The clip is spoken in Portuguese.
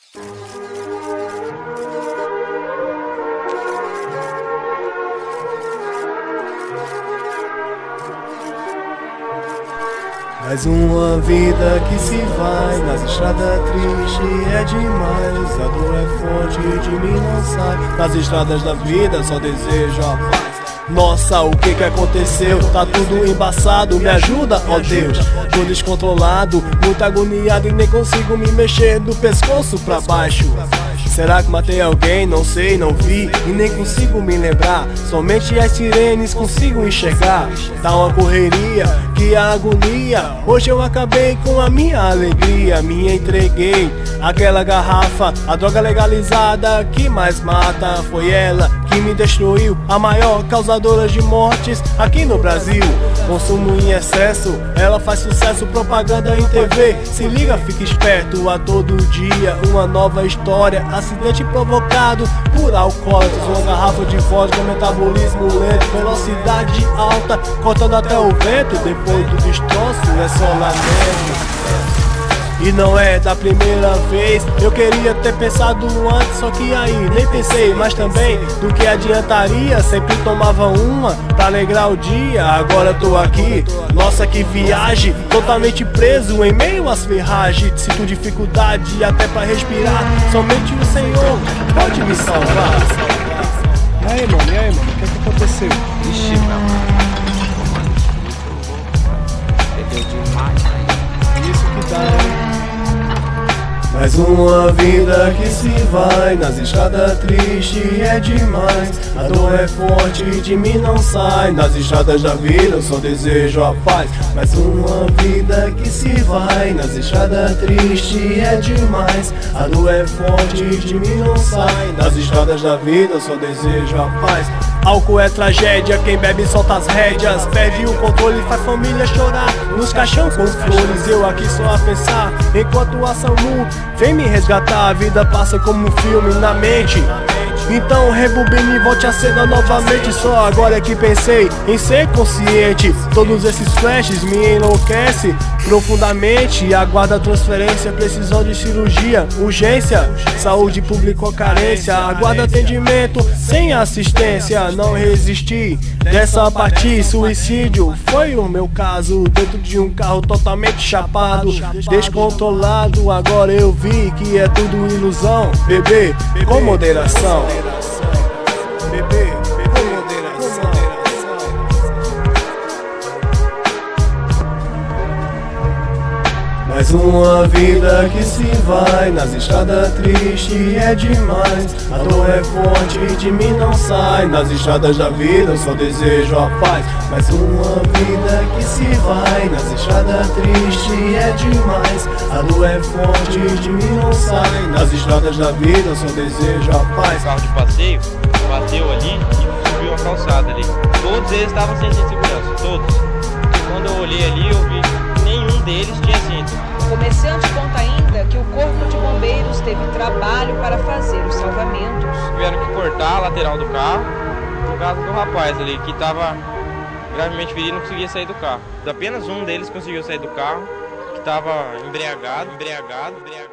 Mais uma vida que se vai, nas estradas triste é demais. A dor é forte, de mim não sai. Nas estradas da vida só desejo a paz. Nossa, o que aconteceu? Tá tudo embaçado, me ajuda, ó Deus. Tô descontrolado, muito agoniado e nem consigo me mexer do pescoço pra baixo. Será que matei alguém? Não sei, não vi e nem consigo me lembrar. Somente as sirenes consigo enxergar. Tá uma correria, que agonia. Hoje eu acabei com a minha alegria. Me entreguei àquela garrafa, a droga legalizada que mais mata. Foi ela que me destruiu, a maior causadora de mortes aqui no Brasil. Consumo em excesso, ela faz sucesso, propaganda em TV. Se liga, fica esperto, a todo dia uma nova história. Acidente provocado por alcoólatras, uma garrafa de vodka, metabolismo lento, velocidade alta, cortando até o vento. Depois do destroço é só lamento. E não é da primeira vez, eu queria ter pensado antes, só que aí nem pensei. Mas também, do que adiantaria, sempre tomava uma pra alegrar o dia. Agora tô aqui, nossa que viagem, totalmente preso em meio às ferragens. Sinto dificuldade até pra respirar, somente o Senhor pode me salvar. E aí, mano, o que aconteceu? Ixi, mano. Perdeu demais. Isso que dá, hein? Mais uma vida que se vai, nas estradas triste é demais. A dor é forte, de mim não sai. Nas estradas da vida eu só desejo a paz. Mais uma vida que se vai, nas estradas triste é demais. A dor é forte, de mim não sai. Nas estradas da vida eu só desejo a paz. Álcool é tragédia, quem bebe solta as rédeas. Perde o controle, faz família chorar. Nos caixão com flores, eu aqui só a pensar. Enquanto a SAMU vem me resgatar, a vida passa como um filme na mente. Então rebobine e volte a cena novamente. Só agora é que pensei em ser consciente. Todos esses flashes me enlouquecem profundamente. Aguarda a transferência, precisão de cirurgia, urgência, saúde pública ou carência. Aguarda atendimento sem assistência. Não resisti dessa partir, suicídio foi o meu caso. Dentro de um carro totalmente chapado, descontrolado. Agora eu vi que é tudo ilusão. Beber com moderação. Beber com moderação. Mais uma vida que se vai, nas estradas triste é demais. A dor é forte, de mim não sai. Nas estradas da vida eu só desejo a paz. Mais uma vida que se vai, nas estradas triste é demais. A dor é forte, de mim não sai. Nas estradas da vida eu só desejo a paz. O carro de passeio bateu ali e subiu a calçada ali. Todos eles estavam sem cinto de segurança, todos. Quando eu olhei ali eu vi que nenhum deles tinha cinto. O comerciante conta ainda que o corpo de bombeiros teve trabalho para fazer os salvamentos. Tiveram que cortar a lateral do carro por causa do rapaz ali que estava gravemente ferido e não conseguia sair do carro. Apenas um deles conseguiu sair do carro, que estava embriagado.